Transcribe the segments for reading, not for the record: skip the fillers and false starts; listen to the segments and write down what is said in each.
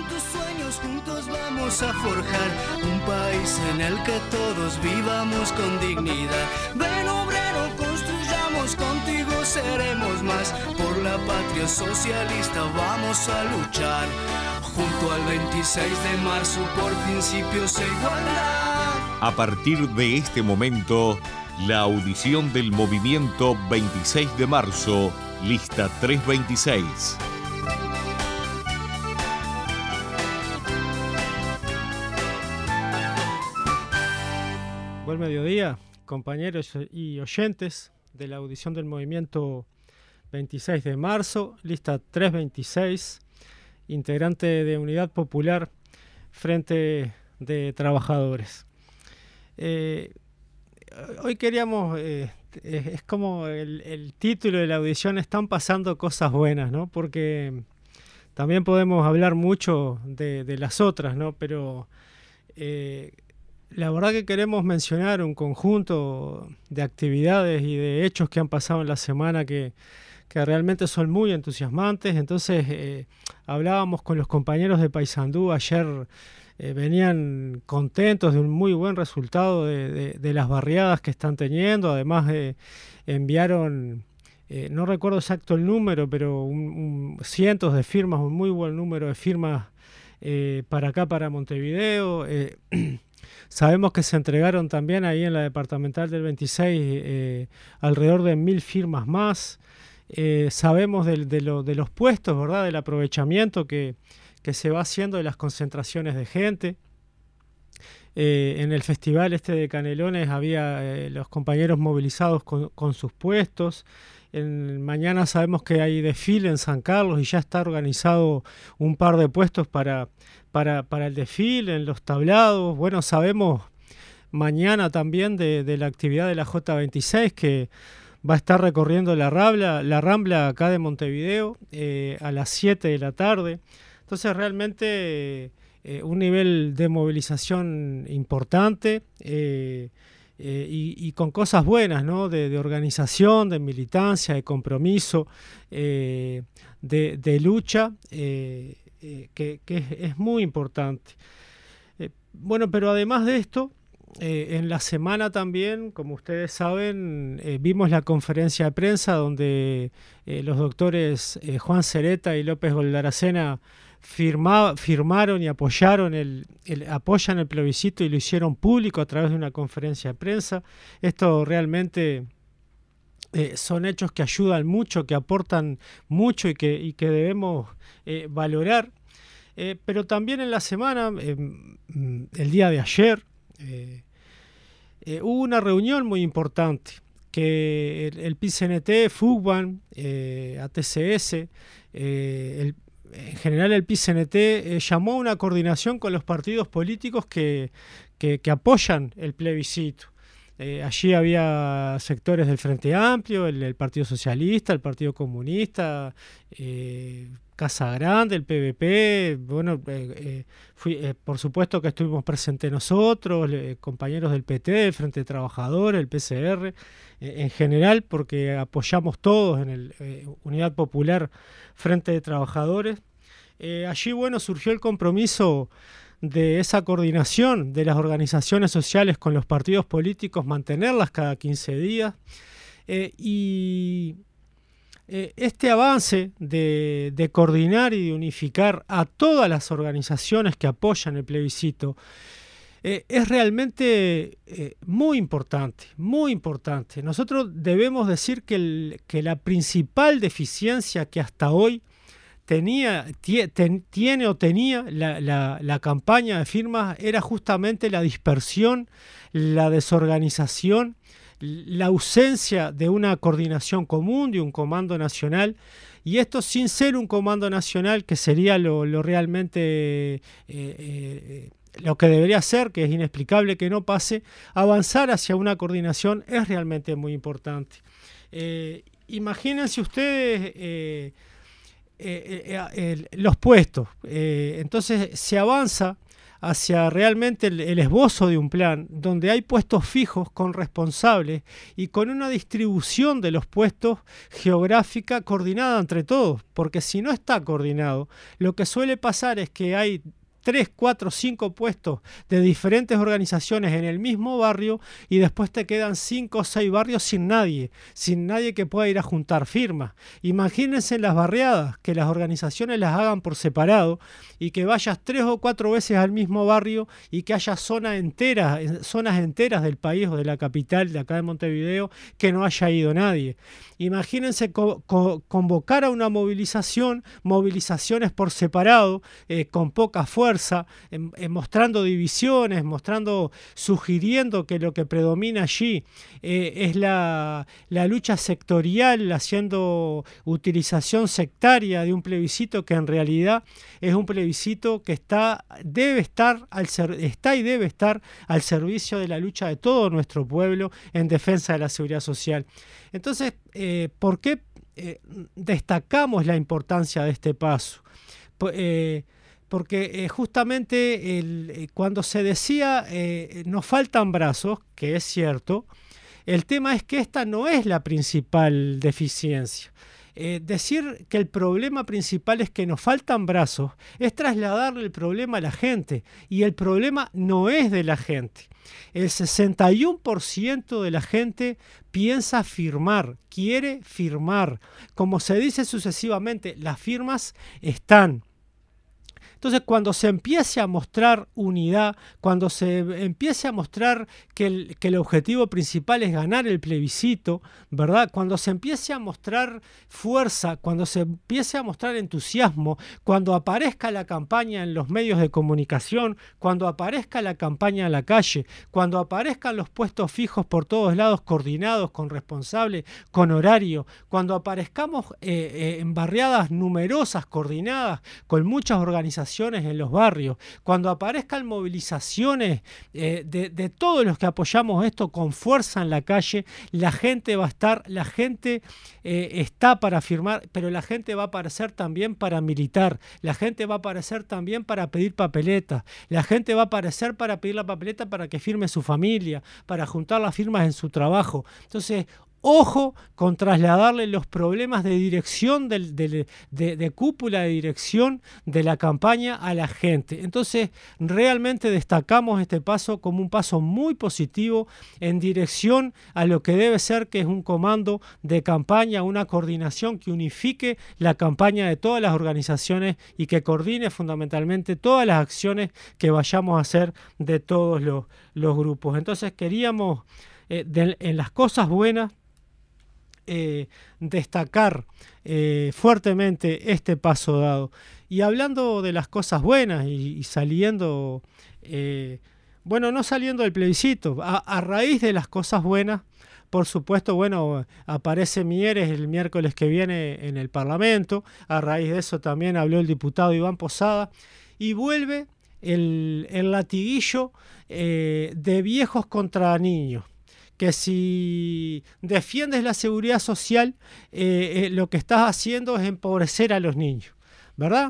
tus sueños juntos vamos a forjar un país en el que todos vivamos con dignidad. Ven obrero, construyamos, contigo seremos más. Por la patria socialista vamos a luchar. Junto al 26 de marzo por principios e igualdad. A partir de este momento, la audición del movimiento 26 de marzo, lista 326. Buen mediodía, compañeros y oyentes de la audición del movimiento 26 de marzo, lista 326, integrante de Unidad Popular, Frente de Trabajadores. Hoy queríamos, es como el título de la audición, están pasando cosas buenas, ¿no? Porque también podemos hablar mucho de las otras, ¿no? Pero la verdad que queremos mencionar un conjunto de actividades y de hechos que han pasado en la semana que realmente son muy entusiasmantes. Entonces hablábamos con los compañeros de Paysandú ayer, venían contentos de un muy buen resultado de las barriadas que están teniendo. Además enviaron, no recuerdo exacto el número, pero cientos de firmas, un muy buen número de firmas para acá, para Montevideo. Sabemos que se entregaron también ahí en la departamental del 26 alrededor de 1000 firmas más. Sabemos de los puestos, ¿verdad? Del aprovechamiento que se va haciendo de las concentraciones de gente. En el festival de Canelones había los compañeros movilizados con sus puestos. Mañana sabemos que hay desfile en San Carlos y ya está organizado un par de puestos para el desfile, en los tablados. Bueno, sabemos mañana también de la actividad de la J26 que va a estar recorriendo la Rambla acá de Montevideo a las 7 de la tarde. Entonces realmente un nivel de movilización importante y con cosas buenas, ¿no? De organización, de militancia, de compromiso, de lucha, que es muy importante. Bueno, pero además de esto, en la semana también, como ustedes saben, vimos la conferencia de prensa donde los doctores Juan Cereta y López Goldaracena firmaron y apoyan el plebiscito y lo hicieron público a través de una conferencia de prensa. Esto realmente son hechos que ayudan mucho, que aportan mucho y que debemos valorar. Pero también en la semana, el día de ayer, hubo una reunión muy importante que el PICNT, FUCBAN, ATCS, en general el PICNT llamó a una coordinación con los partidos políticos que apoyan el plebiscito. Allí había sectores del Frente Amplio, el Partido Socialista, el Partido Comunista, Casa Grande, el PVP. Bueno, por supuesto que estuvimos presentes nosotros, compañeros del PT, del Frente de Trabajadores, el PCR, en general, porque apoyamos todos en el Unidad Popular Frente de Trabajadores. Allí, bueno, surgió el compromiso de esa coordinación de las organizaciones sociales con los partidos políticos, mantenerlas cada 15 días. Este avance de coordinar y de unificar a todas las organizaciones que apoyan el plebiscito es realmente muy importante, muy importante. Nosotros debemos decir que la principal deficiencia que hasta hoy tenía la campaña de firmas era justamente la dispersión, la desorganización, la ausencia de una coordinación común, de un comando nacional, y esto sin ser un comando nacional, que sería lo realmente lo que debería ser, que es inexplicable que no pase. Avanzar hacia una coordinación es realmente muy importante. Imagínense ustedes los puestos. Entonces se avanza hacia realmente el esbozo de un plan donde hay puestos fijos con responsables y con una distribución de los puestos geográfica coordinada entre todos, porque si no está coordinado, lo que suele pasar es que hay 3, 4, 5 puestos de diferentes organizaciones en el mismo barrio y después te quedan 5 o 6 barrios sin nadie que pueda ir a juntar firmas. Imagínense las barriadas, que las organizaciones las hagan por separado y que vayas 3 o 4 veces al mismo barrio y que haya zonas enteras del país o de la capital, de acá de Montevideo, que no haya ido nadie. Imagínense convocar a una movilizaciones por separado, con poca fuerza, mostrando divisiones, sugiriendo que lo que predomina allí es la lucha sectorial, haciendo utilización sectaria de un plebiscito que en realidad es un plebiscito que está y debe estar al servicio de la lucha de todo nuestro pueblo en defensa de la seguridad social. Entonces, ¿por qué destacamos la importancia de este paso? Porque justamente cuando se decía nos faltan brazos, que es cierto, el tema es que esta no es la principal deficiencia. Decir que el problema principal es que nos faltan brazos es trasladarle el problema a la gente, y el problema no es de la gente. El 61% de la gente piensa firmar, quiere firmar. Como se dice sucesivamente, las firmas están. Entonces, cuando se empiece a mostrar unidad, cuando se empiece a mostrar que el objetivo principal es ganar el plebiscito, ¿verdad? Cuando se empiece a mostrar fuerza, cuando se empiece a mostrar entusiasmo, cuando aparezca la campaña en los medios de comunicación, cuando aparezca la campaña en la calle, cuando aparezcan los puestos fijos por todos lados, coordinados, con responsables, con horario, cuando aparezcamos en barriadas numerosas, coordinadas, con muchas organizaciones en los barrios, cuando aparezcan movilizaciones de todos los que apoyamos esto con fuerza en la calle, la gente va a estar, la gente está para firmar, pero la gente va a aparecer también para militar, la gente va a aparecer también para pedir papeletas, la gente va a aparecer para pedir la papeleta para que firme su familia, para juntar las firmas en su trabajo. Entonces, ojo con trasladarle los problemas de dirección, de cúpula de dirección de la campaña a la gente. Entonces, realmente destacamos este paso como un paso muy positivo en dirección a lo que debe ser, que es un comando de campaña, una coordinación que unifique la campaña de todas las organizaciones y que coordine fundamentalmente todas las acciones que vayamos a hacer de todos los grupos. Entonces, queríamos, en las cosas buenas, destacar fuertemente este paso dado. Y hablando de las cosas buenas y saliendo, no saliendo del plebiscito, a raíz de las cosas buenas, por supuesto, aparece Mieres el miércoles que viene en el Parlamento. A raíz de eso también habló el diputado Iván Posada y vuelve el latiguillo de viejos contra niños, que si defiendes la seguridad social, lo que estás haciendo es empobrecer a los niños, ¿verdad?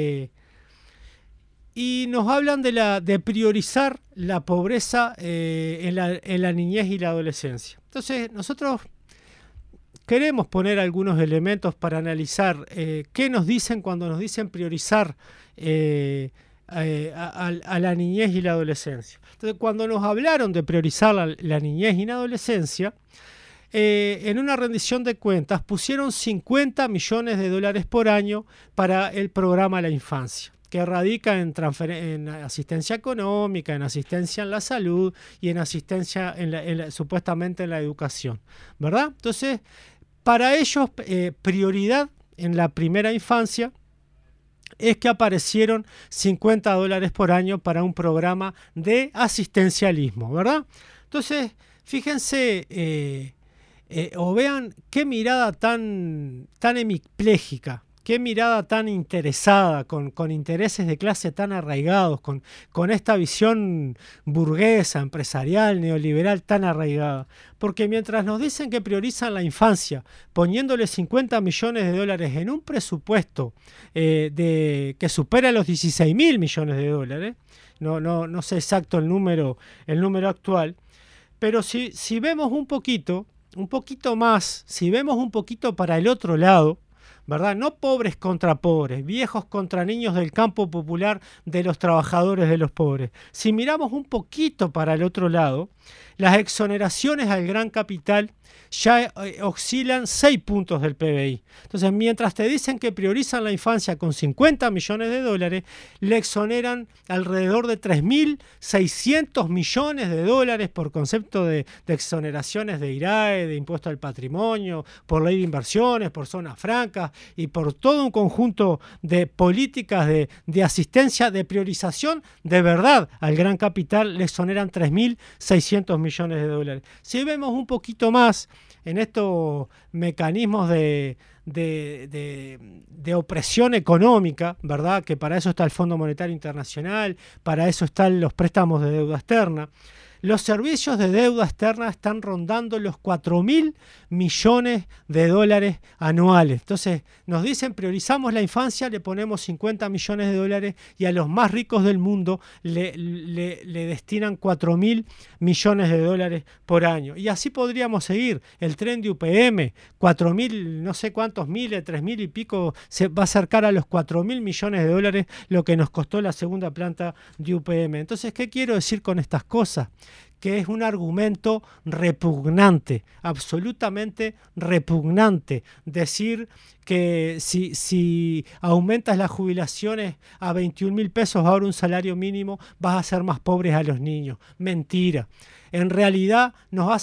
Y nos hablan de priorizar la pobreza en la niñez y la adolescencia. Entonces, nosotros queremos poner algunos elementos para analizar qué nos dicen cuando nos dicen priorizar a la niñez y la adolescencia. Entonces, cuando nos hablaron de priorizar la niñez y la adolescencia, en una rendición de cuentas pusieron $50 millones por año para el programa La Infancia, que radica en asistencia económica, en asistencia en la salud y en asistencia supuestamente en la educación, ¿verdad? Entonces, para ellos, prioridad en la primera infancia es que aparecieron $50 por año para un programa de asistencialismo, ¿verdad? Entonces, fíjense o vean qué mirada tan hemipléjica qué mirada tan interesada, con intereses de clase tan arraigados, con esta visión burguesa, empresarial, neoliberal tan arraigada. Porque mientras nos dicen que priorizan la infancia, poniéndole 50 millones de dólares en un presupuesto que supera los 16.000 millones de dólares, no sé exacto el número actual, pero si vemos un poquito más, si vemos un poquito para el otro lado, ¿verdad? No pobres contra pobres, viejos contra niños del campo popular, de los trabajadores de los pobres. Si miramos un poquito para el otro lado, las exoneraciones al gran capital ya oscilan 6 puntos del PBI. Entonces, mientras te dicen que priorizan la infancia con 50 millones de dólares, le exoneran alrededor de 3.600 millones de dólares por concepto de exoneraciones de IRAE, de impuesto al patrimonio, por ley de inversiones, por zonas francas y por todo un conjunto de políticas de asistencia, de priorización de verdad al gran capital. Le exoneran 3.600 millones de dólares. Si vemos un poquito más en estos mecanismos de opresión económica, ¿verdad? Que para eso está el Fondo Monetario Internacional, para eso están los préstamos de deuda externa. Los servicios de deuda externa están rondando los 4.000 millones de dólares anuales. Entonces nos dicen priorizamos la infancia, le ponemos 50 millones de dólares y a los más ricos del mundo le destinan 4.000 millones de dólares por año. Y así podríamos seguir. El tren de UPM, 4.000, no sé cuántos miles, 3.000 y pico, se va a acercar a los 4.000 millones de dólares lo que nos costó la segunda planta de UPM. Entonces, ¿qué quiero decir con estas cosas? Que es un argumento repugnante, absolutamente repugnante, decir que si aumentas las jubilaciones a 21.000 pesos, ahora un salario mínimo, vas a hacer más pobres a los niños. Mentira. En realidad nos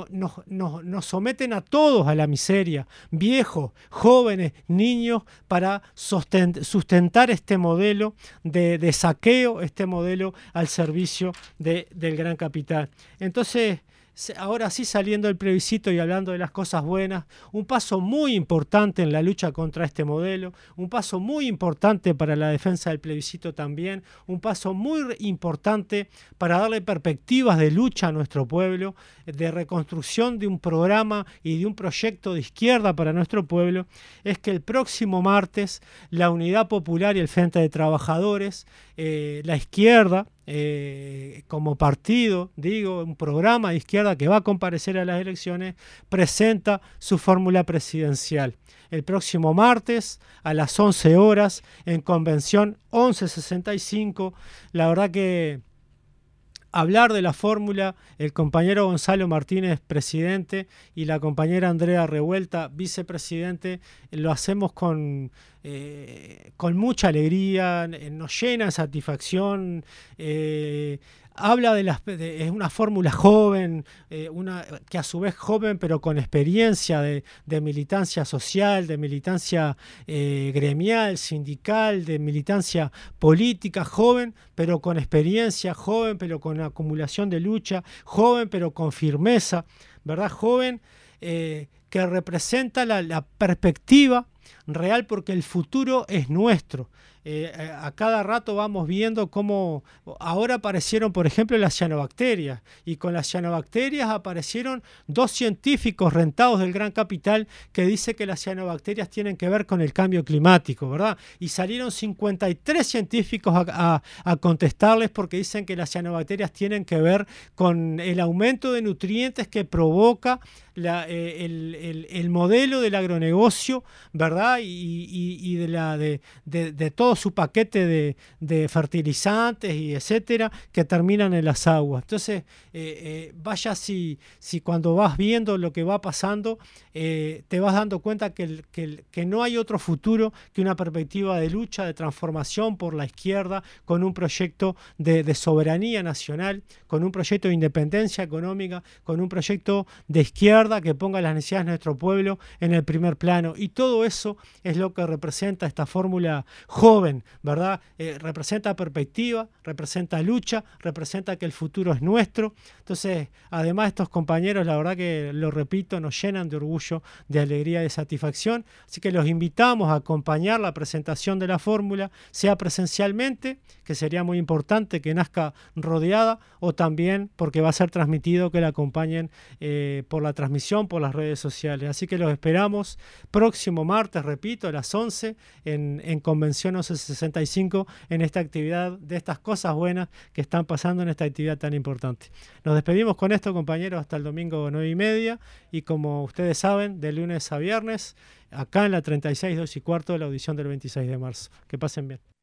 someten a todos a la miseria, viejos, jóvenes, niños, para sustentar este modelo de saqueo, este modelo al servicio del gran capital. Entonces, ahora sí, saliendo del plebiscito y hablando de las cosas buenas, un paso muy importante en la lucha contra este modelo, un paso muy importante para la defensa del plebiscito también, un paso muy importante para darle perspectivas de lucha a nuestro pueblo, de reconstrucción de un programa y de un proyecto de izquierda para nuestro pueblo, es que el próximo martes la Unidad Popular y el Frente de Trabajadores, la izquierda, como partido, digo, un programa de izquierda que va a comparecer a las elecciones, presenta su fórmula presidencial. El próximo martes a las 11 horas en Convención 1165. La verdad que hablar de la fórmula, el compañero Gonzalo Martínez, presidente, y la compañera Andrea Revuelta, vicepresidente, lo hacemos con mucha alegría, nos llena de satisfacción. Habla es una fórmula joven, que a su vez joven, pero con experiencia de militancia social, de militancia gremial, sindical, de militancia política, joven, pero con experiencia, joven, pero con acumulación de lucha, joven, pero con firmeza, ¿verdad? Joven que representa la perspectiva real, porque el futuro es nuestro. A cada rato vamos viendo cómo ahora aparecieron, por ejemplo, las cianobacterias, y con las cianobacterias aparecieron 2 científicos rentados del gran capital que dicen que las cianobacterias tienen que ver con el cambio climático, ¿verdad? Y salieron 53 científicos a contestarles, porque dicen que las cianobacterias tienen que ver con el aumento de nutrientes que provoca el modelo del agronegocio, ¿verdad? Y de todo su paquete de fertilizantes y etcétera, que terminan en las aguas. Entonces, vaya si cuando vas viendo lo que va pasando, te vas dando cuenta que no hay otro futuro que una perspectiva de lucha, de transformación por la izquierda, con un proyecto de soberanía nacional, con un proyecto de independencia económica, con un proyecto de izquierda que ponga las necesidades de nuestro pueblo en el primer plano. Y todo eso es lo que representa esta fórmula joven, joven, ¿verdad? Representa perspectiva, representa lucha, representa que el futuro es nuestro. Entonces, además estos compañeros, la verdad que, lo repito, nos llenan de orgullo, de alegría y de satisfacción. Así que los invitamos a acompañar la presentación de la fórmula, sea presencialmente, que sería muy importante que nazca rodeada, o también porque va a ser transmitido, que la acompañen por la transmisión, por las redes sociales. Así que los esperamos próximo martes, repito, a las 11 en Convención 1165, en esta actividad de estas cosas buenas que están pasando en esta actividad tan importante. Nos despedimos con esto, compañeros, hasta el domingo 9:30, y como ustedes saben, de lunes a viernes, acá en la 36, 2 y cuarto, de la audición del 26 de marzo. Que pasen bien.